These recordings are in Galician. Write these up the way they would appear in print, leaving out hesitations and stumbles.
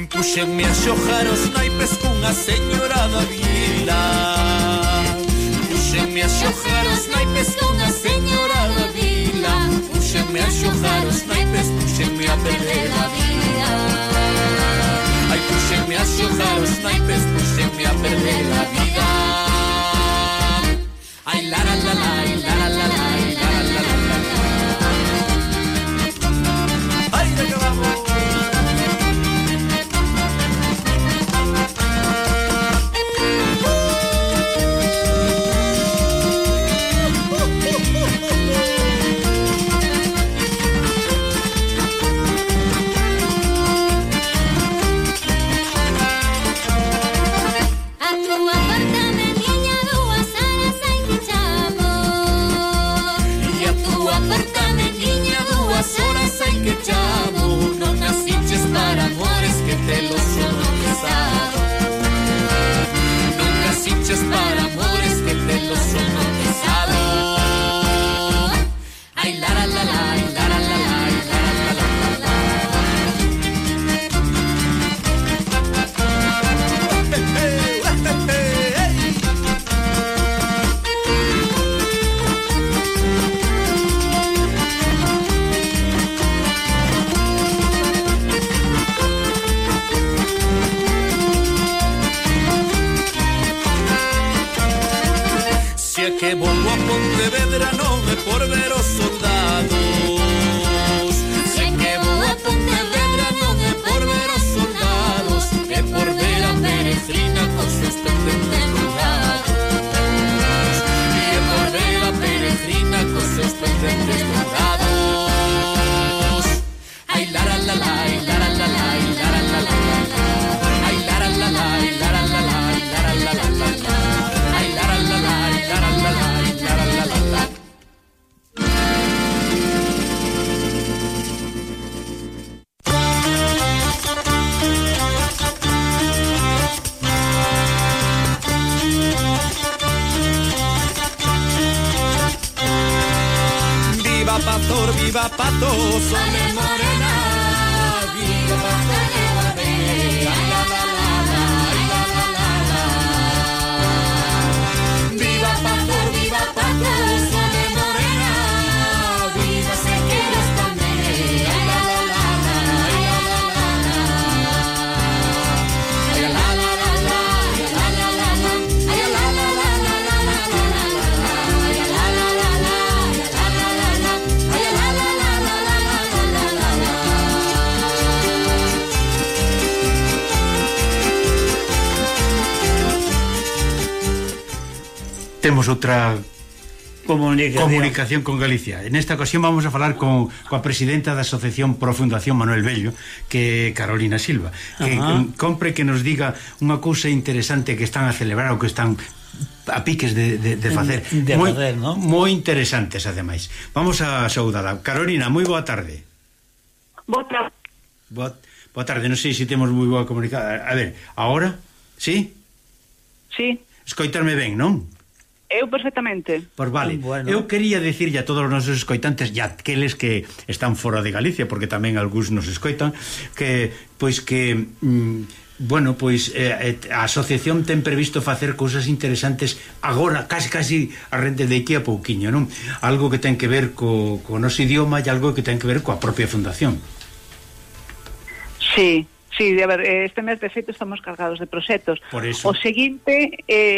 Puxenme a xojar os naipes cunha señora da vila. Puxenme a xojar os naipes cunha señora da vila. Puxenme a xojar os naipes, puxenme a perder a vida. Ai, puxenme a xojar os naipes, puxenme a perder a vida. Ai, la la la la, ai, la la la la, ai, la la la la. Ai, de que vamos. Non naciches para amores que te los son pesado. Non naciches para amores que te los son pesado. Ay, la la la la, ay, la la la la, ay, la la la la. Que volvo a Pontevedra non é por ver os soldados. Se que vou a Pontevedra non é por ver os soldados, é por ver a peregrina cos seus pendentes cruzados. E é por ver a peregrina cos seus pendentes cruzados. Ai, la la la la, ai, la la la la, ai, la la la la. Ai, la la la la, ai, la la la la, ai, la la la la. Viva Pato, Sole Morena, viva Pato de Badea, la la la la, la la la la. Viva Pato, Sole Morena, viva Sequeiros tamén, la la la la, la la la la. Ay, la la la la, la la la la, ay, la la la la, la la la la, ay, la la la la, la la la la, ay, la la la. Temos outra comunicación con Galicia. En esta ocasión vamos a falar coa presidenta da Asociación Pro Fundación Manuel Bello, que é Carolina Silva, que compre que nos diga unha cousa interesante que están a celebrar ou que están a piques de facer. ¿no? Moi interesantes, ademais. Vamos a saudala. Carolina, moi boa tarde. Boa tarde. Boa tarde, non sei se temos moi boa comunicación. A ver, agora? Sí? Sí. Escoitarme ben, non? Eu perfectamente. Pois vale, bueno. Eu quería dicirlle a todos os nosos escoitantes e aqueles que están fora de Galicia, porque tamén algúns nos escoitan, que, pois que bueno, pois a asociación ten previsto facer cousas interesantes agora, casi a rente de aquí a pouquiño, non? Algo que ten que ver co noso idioma e algo que ten que ver coa propia fundación. Sí, a ver, este mes de feito estamos cargados de proxectos. Por eso. O seguinte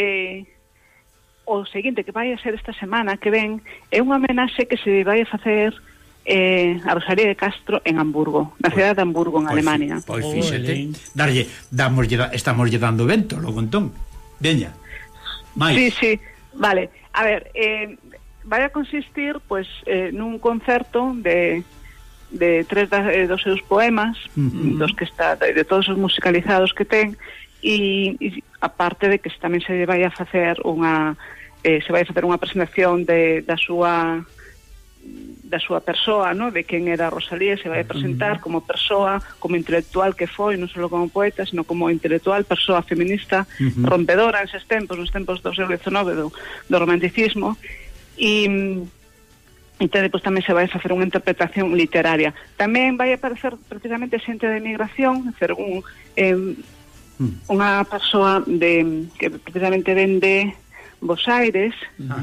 que vai a ser esta semana que ven é unha homenaxe que se vai a facer a Rosalía de Castro en Hamburgo, na cidade de Hamburgo, en Alemania. Pois fíxate, estamos lle dando vento, logo entón. Veña. Sí, vale. A ver, vai a consistir pois nun concerto de tres dos seus poemas, dos que está, de todos os musicalizados que ten, e aparte de que tamén se vai a facer unha presentación da súa persoa, ¿no? De quen era Rosalía, se vai a presentar como persoa, como intelectual que foi, non só como poeta, sino como intelectual, persoa feminista, rompedora en nos tempos do século XIX, do romanticismo, e Entón, depois tamén se vai facer unha interpretación literaria. Tamén vai aparecer precisamente xente de migración, unha persoa que precisamente ven de Bos Aires,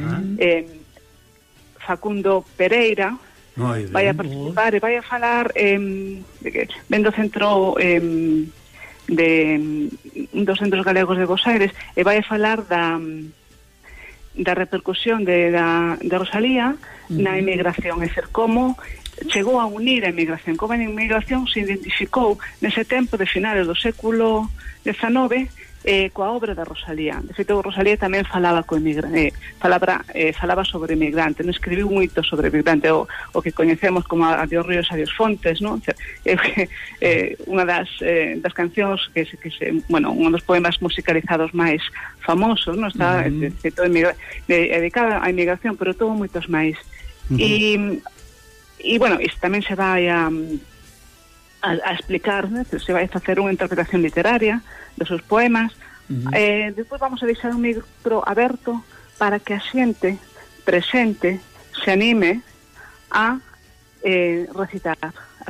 Facundo Pereira, vai a participar e vai a falar ven do centro de un dos centros galegos de Bos Aires, e vai a falar da repercusión de Rosalía na emigración, é dizer, como chegou a unir a emigración, como a emigración se identificou nese tempo de finales do século XIX coa obra da Rosalía. De feito, Rosalía tamén falaba falaba sobre emigrante, non escribiu moito sobre emigrante, o que coñecemos como a Dios Ríos a Dios Fontes, non? Unha das cancións bueno, un dos poemas musicalizados máis famosos, non? Está dedicada á emigración, pero todo moitos máis. E bueno, isto tamén se vai a explicar, né? Se vai facer unha interpretación literaria dos seus poemas. Depois vamos a deixar un micro aberto para que a xente presente se anime a recitar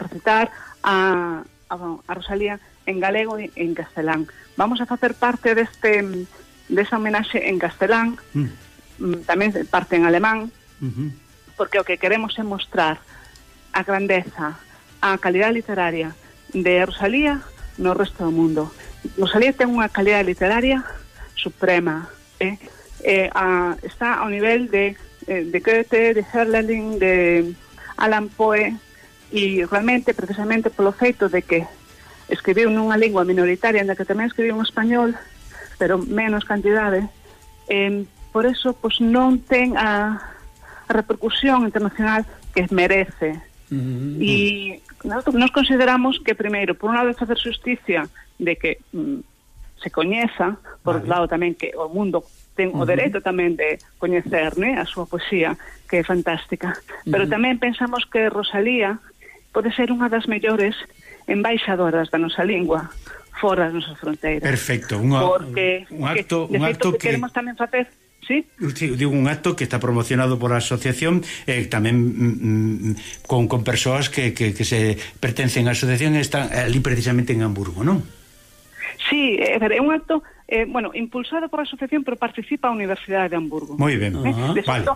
a Rosalía en galego e en castelán. Vamos a facer parte desa homenaxe en castelán, tamén parte en alemán, porque o que queremos é mostrar a grandeza, a calidad literaria de Rosalía no resto do mundo. Rosalía ten unha calidad literaria suprema, está ao nivel de Goethe, de Hölderlin, de Allan Poe, e realmente, precisamente polo feito de que escribiu nunha lingua minoritaria na que tamén escribiu en español, pero menos cantidade, por eso pues, non ten a repercusión internacional que merece. E nos consideramos que primeiro, por un lado, facer justicia de que se coñeza, por outro lado tamén que o mundo ten o dereito tamén de coñecer, né, a súa poesía, que é fantástica, pero tamén pensamos que Rosalía pode ser unha das mellores embaixadoras da nosa lingua fora das nosas fronteiras. Perfecto, un acto que queremos tamén facer. Sí, digo, un acto que está promocionado por a asociación, tamén con persoas que se pertencen á asociación e están ali precisamente en Hamburgo, non? Sí, é un acto impulsado por a asociación, pero participa a Universidade de Hamburgo. Moi ben, de vale.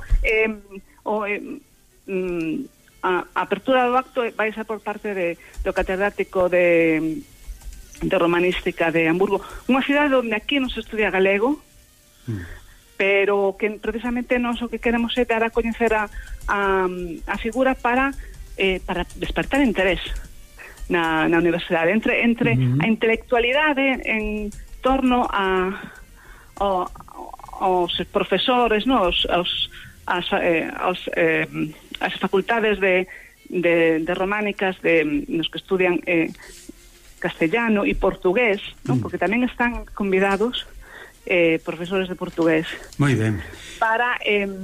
A apertura do acto vai ser por parte do catedrático de romanística de Hamburgo, unha cidade onde aquí non se estudia galego, pero que precisamente nós o que queremos é dar a coñecer a figura para despertar interés na universidade, entre a intelectualidade en torno aos profesores, no? as facultades de románicas nos que estudian castellano e portugués, ¿no? Porque tamén están convidados profesores de portugués. Moi ben. Para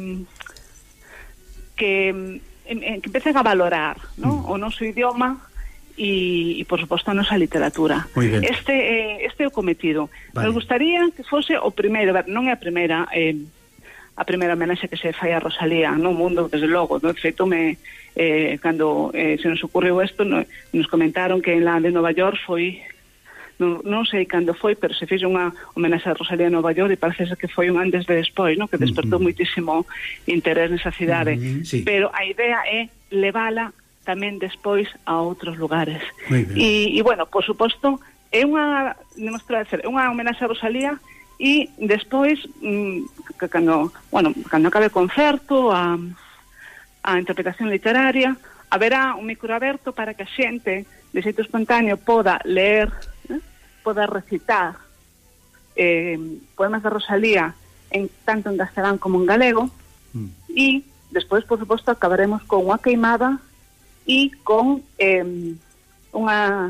que empecen a valorar, ¿no? O noso idioma e por suposto a nosa literatura. Este é o cometido. Vale. Nos gustaría que fose o primeiro, non é a primeira homenaxe que se fai a Rosalía no mundo, desde logo, no? De feito, cando se nos ocurriu isto, nos comentaron que en la de Nova York foi, non sei cando foi, pero se fixo unha homenaxe a Rosalía en Nova York e parece que foi un antes de despois, no? Que despertou moitísimo interés nesa cidade. Sí. Pero a idea é levala tamén despois a outros lugares. E bueno, por suposto, é unha homenaxe a Rosalía e despois, cando acabe o concerto, a interpretación literaria, haberá un micro aberto para que a xente de xeito espontáneo poda ler, poda recitar poemas de Rosalía tanto en castelán como en galego, e despois, por suposto, acabaremos con unha queimada e con unha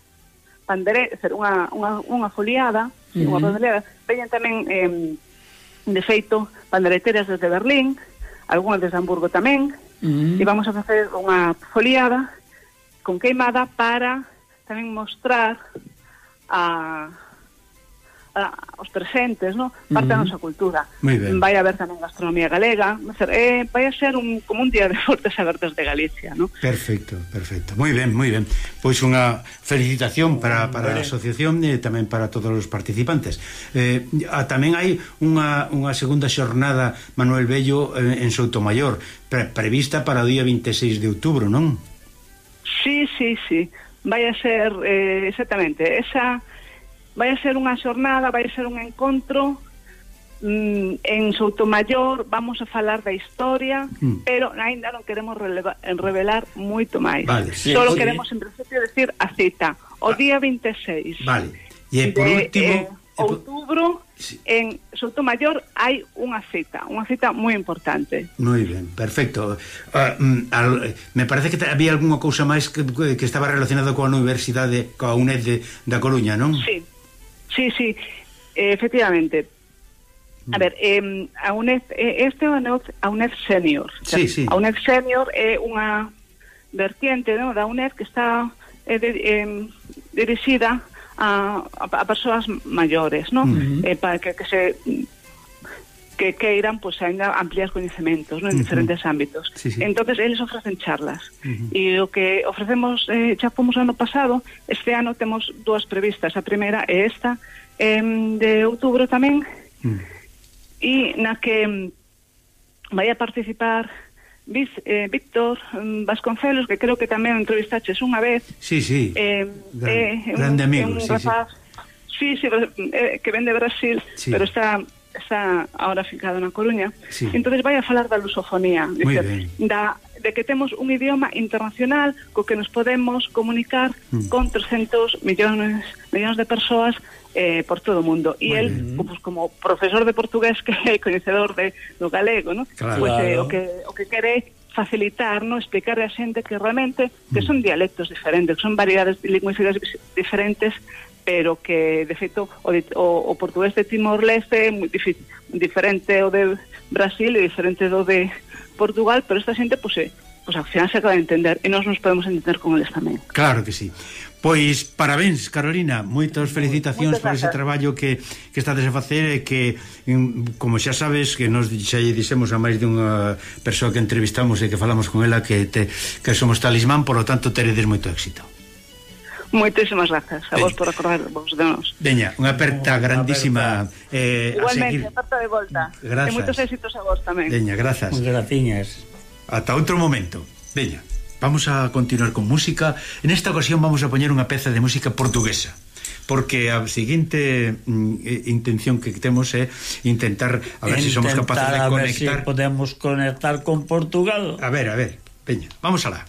foliada, unha pandereada. Veñen tamén, de feito, pandereteras desde Berlín, algunhas desde Hamburgo tamén, e vamos a facer unha foliada con queimada para tamén mostrar a aos presentes, ¿no? Parte da nosa cultura. Vai haber tamén gastronomía galega, vai a ser como un día de Portas Abertas de Galicia, ¿no? Perfecto. Moi ben. Pois unha felicitación para a asociación e tamén para todos os participantes. Tamén hai unha segunda xornada, Manuel Bello, en Soutomaior, prevista para o día 26 de outubro, non? Sí. Vai a ser, exactamente, esa... Vai a ser unha xornada, vai a ser un encontro en Soutomaior, vamos a falar da historia, pero ainda non queremos revelar moito máis. Solo queremos en principio decir a cita, o día 26. Vale. E por último, outubro, en Soutomaior hai unha cita moi importante. Moi ben, perfecto. Me parece que había algunha cousa máis que estaba relacionada coa Universidade, coa UNED da Coruña, non? Sí, efectivamente. A ver, a UNED, a UNED Senior. Sí. A UNED Senior é unha vertiente, ¿no?, da UNED que está dirixida a persoas maiores, ¿no? Para que queiran, pues, ainda ampliar coñecementos, ¿no?, en diferentes ámbitos. Entonces, eles ofrecen charlas. E o que ofrecemos, xa fomos ano pasado, este ano temos dúas previstas. A primeira é esta, de outubro tamén, e na que vai a participar Víctor Vasconcelos, que creo que tamén entrevistaches unha vez. Sí. Grande amigo, sí, que ven de Brasil, pero está ahora ficado na Coruña. Entonces vai a falar da lusofonía, de que temos un idioma internacional co que nos podemos comunicar con 300 millóns de persoas por todo o mundo. E el, pues, como profesor de portugués, que é coñecedor do galego, ¿no? Pues, o que quere facilitar, ¿no?, explicar a xente que realmente que son dialectos diferentes, que son variedades lingüísticas diferentes, pero que, de feito, o portugués de Timor-Leste é moi diferente o de Brasil e diferente do de Portugal, pero esta xente, pues ao final se acaba de entender, e nós nos podemos entender con eles tamén. Claro que sí. Pois, parabéns, Carolina, moitas felicitacións por ese traballo que estades a facer e que, como xa sabes, que nos xa dixemos a máis dunha persoa que entrevistamos e que falamos con ela que somos talismán, por lo tanto teredes moito éxito. Moitísimas grazas a vos por acordarvos de nós. Veña, unha aperta grandísima. Igualmente, aperta de volta. Grazas. E moitos éxitos a vos tamén. Veña, grazas. Graciñas. Ata outro momento. Veña, vamos a continuar con música. En esta ocasión vamos a poñer unha peza de música portuguesa, porque a seguinte intención que temos é intentar a ver se somos capaces de conectar. A ver se podemos conectar con Portugal. A ver, veña, vamos alá.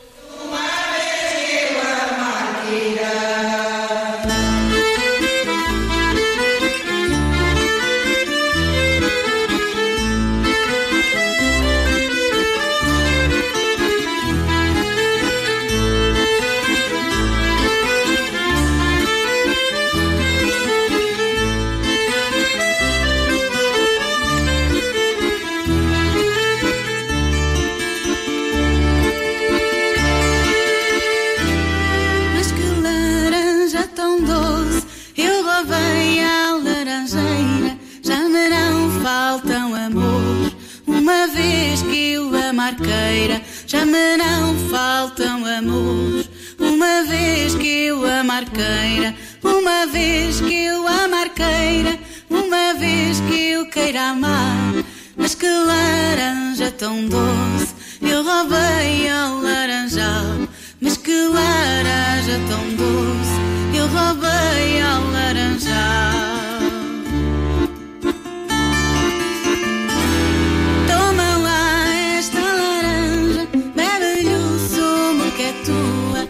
Já me não faltam amores. Uma vez que eu a marqueira, uma vez que eu a marqueira, uma vez que eu queira amar. Mas que laranja tão doce, eu roubei ao laranjal. Mas que laranja tão doce,